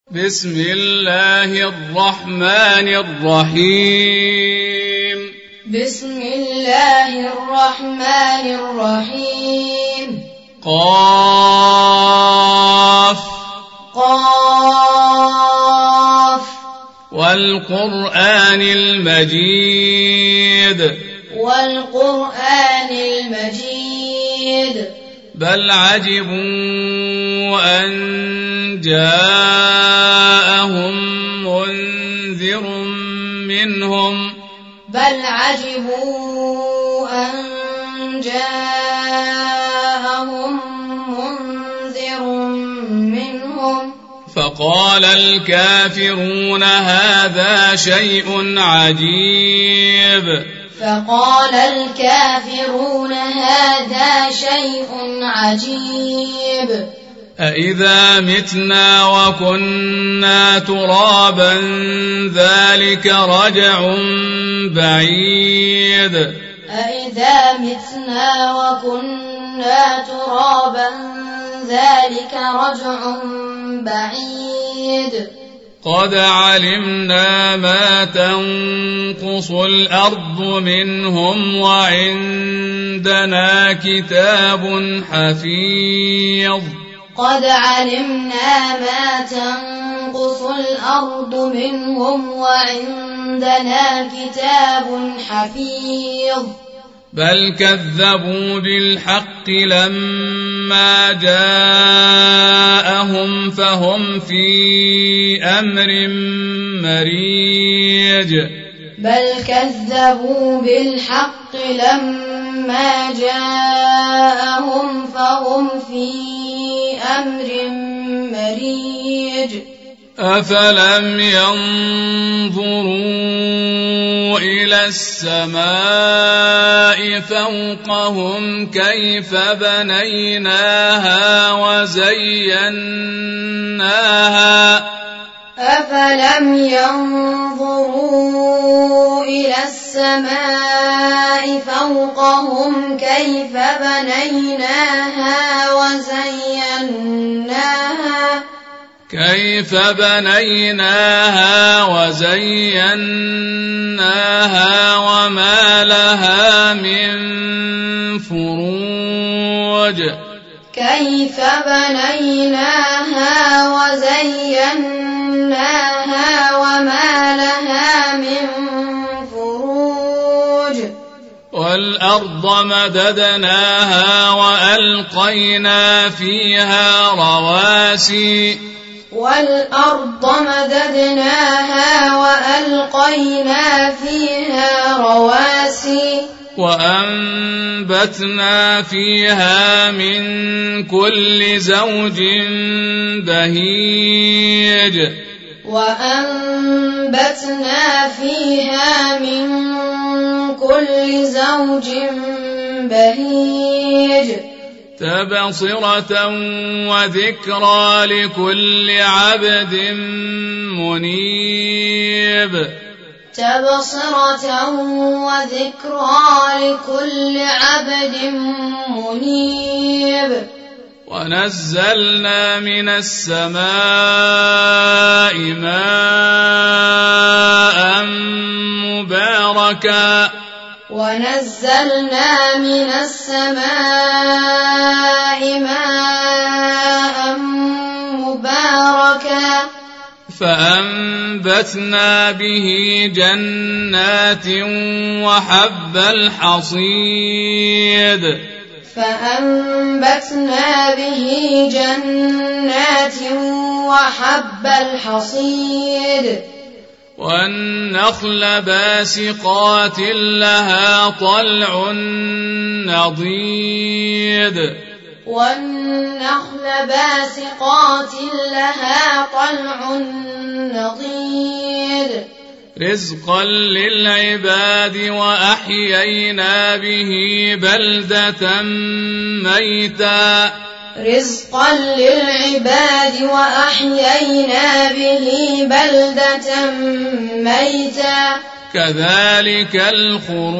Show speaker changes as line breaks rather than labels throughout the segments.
بسم الله الرحمن الرحيم.
بسم الله الرحمن الرحيم.
قاف
قاف
والقرآن المجيد.
والقرآن المجيد.
بل عجبوا أن جاءهم منذر منهم.
بل عجبوا أن جاءهم منذر منهم.
فقال الكافرون هذا شيء عجيب.
فقال الكافرون هذا شيء عجيب.
أإذا متنا وكنا ترابا ذلك رجع بعيد.
أإذا متنا وكنا ترابا ذلك رجع بعيد.
قد علمنا ما تنقص الأرض منهم وعندنا كتاب حفيظ.
قد علمنا ما تنقص الأرض منهم وعندنا كتاب حفيظ.
بل كذبوا بالحق لما جاءهم فهم في أمر مريج.
بل كذبوا بالحق لما جاءهم فهم في أمر مريج.
أفلم ينظروا إلى السماء فوقهم كيف بنيناها وزيناها.
أفلم ينظروا إلى السماء فوقهم كيف بنيناها وزيناها وما لها من فروج. كيف بنيناها وزيناها وما لها من فروج.
والأرض مددناها وألقينا فيها رواسي.
والأرض مددناها وألقينا فيها رواسي.
وأنبتنا فيها من كل زوج بهيج.
وأنبتنا فيها من كل زوج بهيج.
تبصرة وذكرى لكل عبد منيب.
تبصرة وذكرى لكل عبد منيب.
ونزلنا من السماء ماء مباركا.
ونزلنا من السماء ماء مباركا.
فأنبتنا به جنات وحب الحصيد.
فأنبتنا به جنات وحب الحصيد.
والنخل باسقات لها طلع نضيد.
والنخل باسقات لها طلع نضيد.
رزقا للعباد وأحيينا به بلدة ميتا.
رزقا للعباد وأحيينا به بلدة ميتا.
كذلك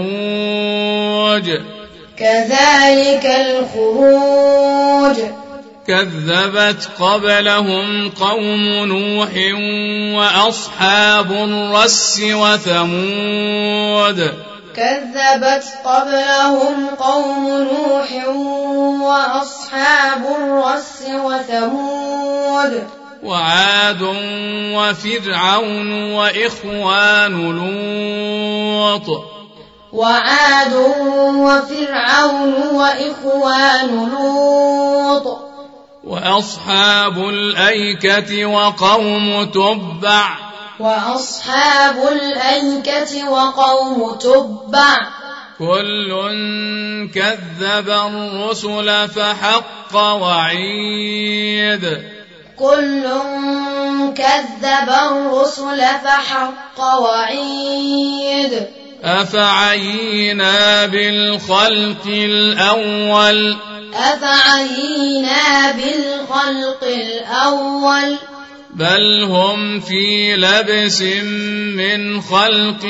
الخروج.
كذلك الخروج.
كذبت قبلهم قوم نوح وأصحاب الرس وثمود
كذبت قبلهم قوم نوح وأصحاب الرس وثمود
وعاد وفرعون وإخوان لوط
وعاد وفرعون وإخوان لوط
وأصحاب الأيكة وقوم تبع
وأصحاب الأيكة وقوم تبع
كل كذب الرسل فحق وعيد
كل كذب الرسل فحق وعيد
أفعينا بالخلق الأول
أفعينا بالخلق الأول
بل هم في لبس من خلق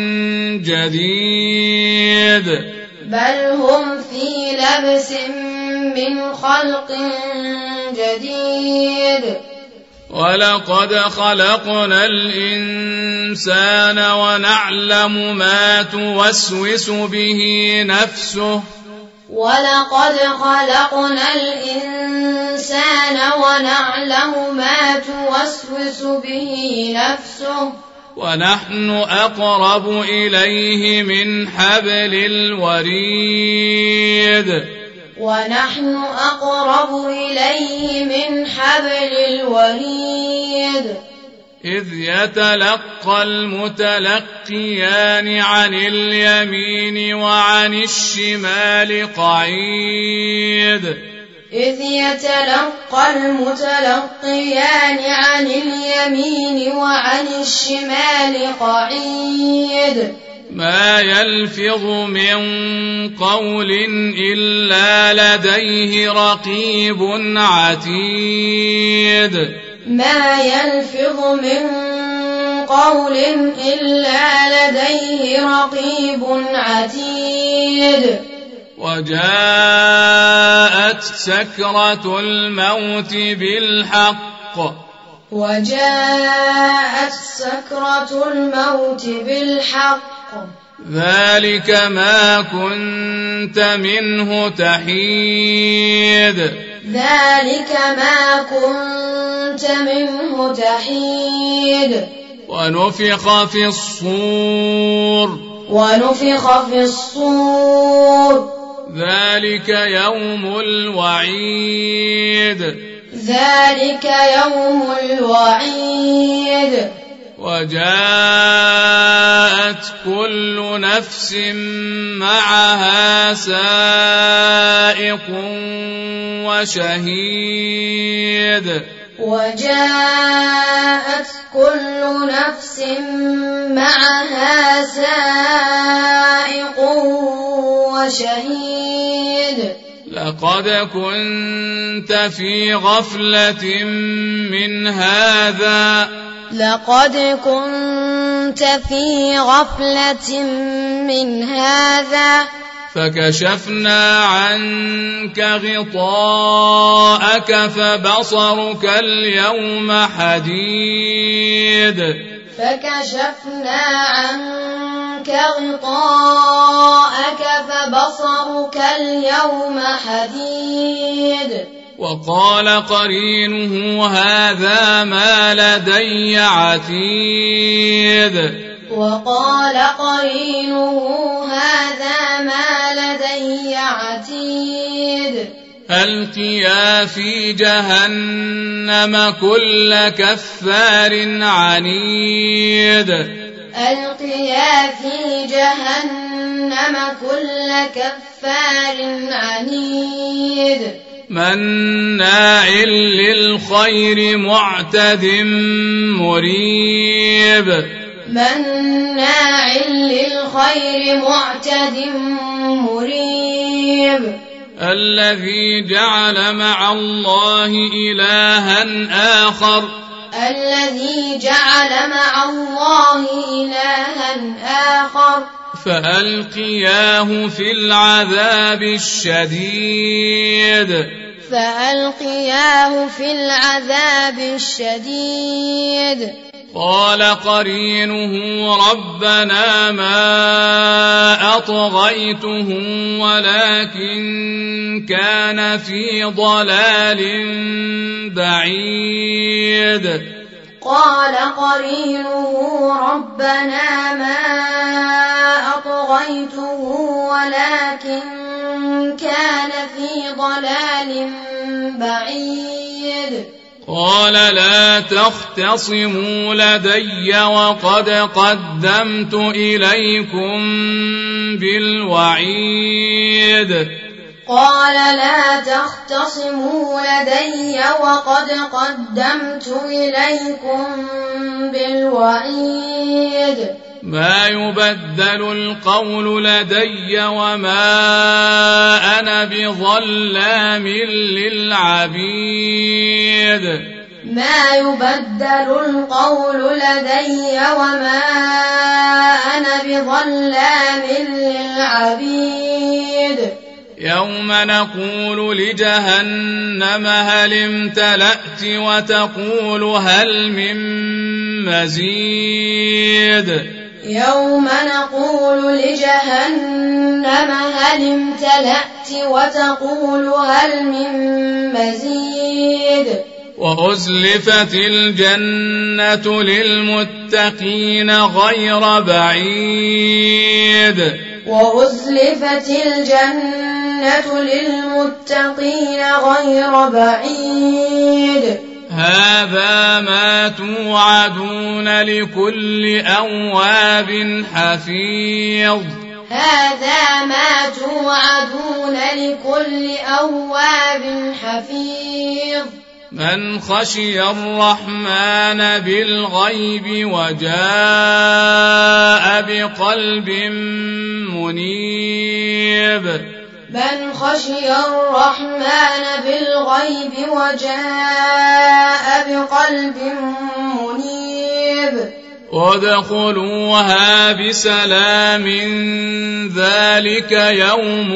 جديد
بل هم في لبس من خلق جديد
ولقد خلقنا الإنسان ونعلم ما توسوس به نفسه
ولقد خلقنا الإنسان ونعلم ما توسوس به نفسه
ونحن أقرب إليه من حبل الوريد
ونحن أقرب إليه من حبل الوريد
إذ يتلقى المتلقيان عن اليمين وعن الشمال قعيد
إذ يتلقى المتلقيان عن اليمين وعن الشمال قعيد
ما يلفظ من قول إلا لديه رقيب عتيد
ما يلفظ من قول إلا لديه رقيب عتيد
وجاءت سكرة الموت بالحق
وجاءت سكرة الموت بالحق
ذلك ما كنت منه تحيد
ذلك ما كنت منه تحيد
ونفخ في الصور
ونفخ في الصور
ذلك يوم الوعيد
ذلك يوم الوعيد
وجاءت كل نفس معها سائق وشهيد
وجاءت كل نفس معها سائق وشهيد
لقد كنت في غفلة من هذا
لقد كنت في غفلة من هذا
فكشفنا عنك غطاءك فبصرك اليوم حديد
فكشفنا عنك غطاءك فبصرك اليوم حديد
وقال قرينه هذا ما لدي عتيد
وقال قرينه هذا ما لدي عتيد
ألقيا في جهنم كل كفار عنيد
ألقيا في جهنم كل كفار عنيد
مناع للخير معتد مريب
مناع للخير معتد مريب
الذي جعل مع الله إلها آخر
الذي جعل مع الله إلها آخر فألقياه في العذاب الشديد فألقياه في العذاب الشديد
قال قرينه ربنا ما أطغيته ولكن كان في ضلال بعيد
قال قرينه ربنا ما أطغيته ولكن كان في ضلال بعيد
قال لا تختصموا لدي وقد قدمت إليكم بالوعيد
قال لا تختصموا لدي وقد قدمت إليكم بالوعيد
ما يبدل القول لدي وما أنا بظلام للعبيد
ما يبدل القول لدي وما أنا بظلام للعبيد
يوم نقول لجهنم هل امتلأت وتقول هل من مزيد
يوم نقول لجهنم هل امتلأت وتقول هل من مزيد
وأزلفت الجنة للمتقين غير بعيد
وأزلفت الجنة للمتقين غير بعيد
هذا ما توعدون لكل أواب حفيظ
هذا ما توعدون لكل أواب حفيظ
من خشي الرحمن بالغيب وجاء بقلب منيب
من خشي الرحمن بالغيب وجاء بقلب منيب
وادخلوها بسلام ذلك يوم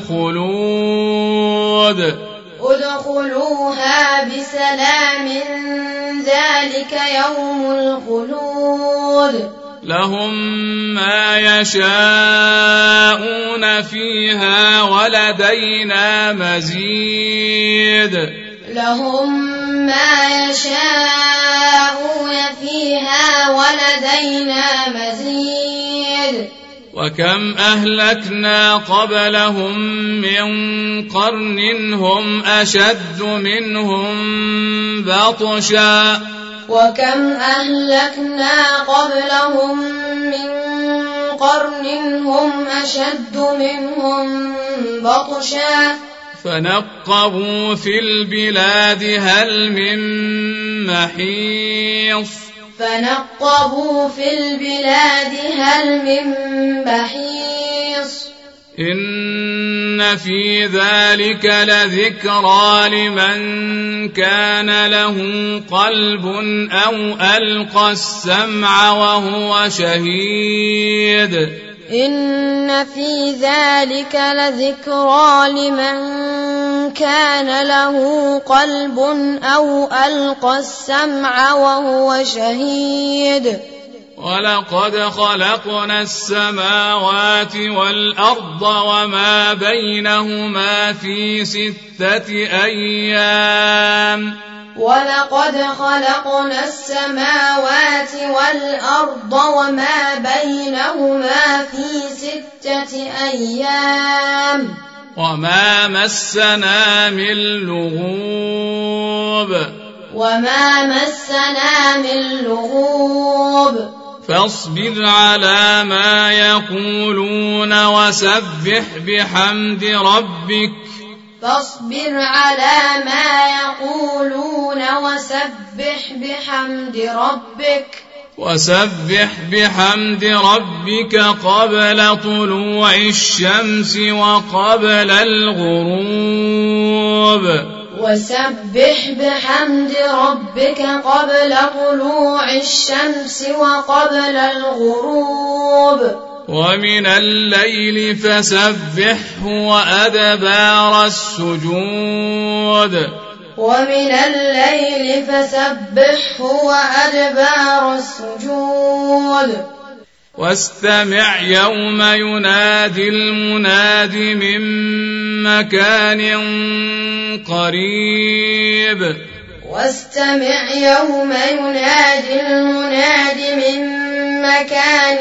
الخلود
ادخلوها بسلام ذلك يوم الخلود
لهم ما يشاءون فيها ولدينا مزيد
لهم ما يشاءون فيها ولدينا مزيد
وكم أهلكنا قبلهم من قرن هم أشد منهم بطشا
وكم أهلكنا قبلهم من قرن هم أشد منهم بطشا
فنقبوا في البلاد هل من محيص
فنقبوا في البلاد هل من محيص
إن في ذلك لذكرى لمن كان له قلب أو ألقى السمع وهو شهيد
إن في ذلك لذكرى لمن كان له قلب أو ألقى السمع وهو شهيد
ولقد خلقنا السماوات والأرض وما بينهما في 6 أيام
ولقد خلقنا السماوات والأرض وما بينهما في 6 أيام
وما مسنا من لغوب
وما مسنا من لغوب
فاصبر على ما يقولون وسبح بحمد ربك
فاصبر على ما يقولون وسبح بحمد ربك
قبل طلوع الشمس وقبل الغروب
وسبح بحمد ربك قبل طلوع الشمس وقبل الغروب
ومن الليل فسبحه وأدبار السجود
ومن الليل فسبحه وأدبار السجود
واستمع يوم ينادي المناد من مكان قريب
واستمع يوم ينادي المناد من مكان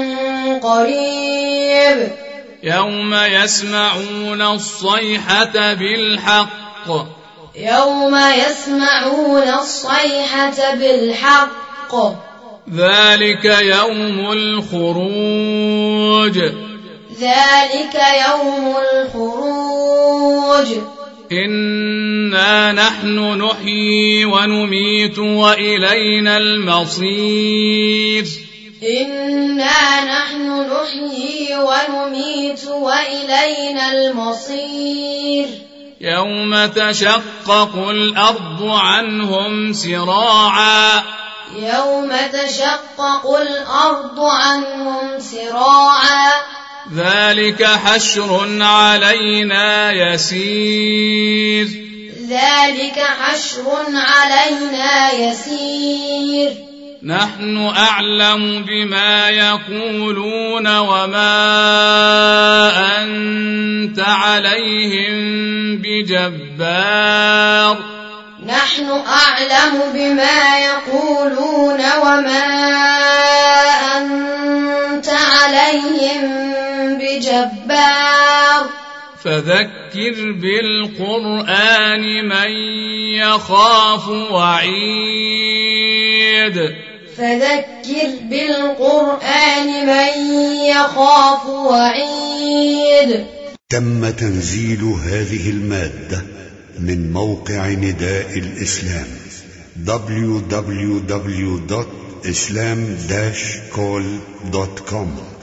قريب
يوم يسمعون الصيحة بالحق
يوم يسمعون الصيحة بالحق
ذلك يوم الخروج
ذلك يوم الخروج
إنا نحن نحيي ونميت وإلينا المصير
إنا نحن نحيي ونميت وإلينا المصير
يوم تشقق الأرض عنهم سراعا
يوم تشقق الأرض عنهم سراعا
ذلك حشر علينا يسير
ذلك حشر علينا يسير
نحن أعلم بما يقولون وما أنت عليهم بجبار
نحن أعلم بما يقولون وما أنت عليهم بجبار
فذكر بالقرآن من يخاف وعيد
فذكر بالقرآن من يخاف وعيد.
تم تنزيل هذه المادة من موقع نداء الإسلام www.islam-call.com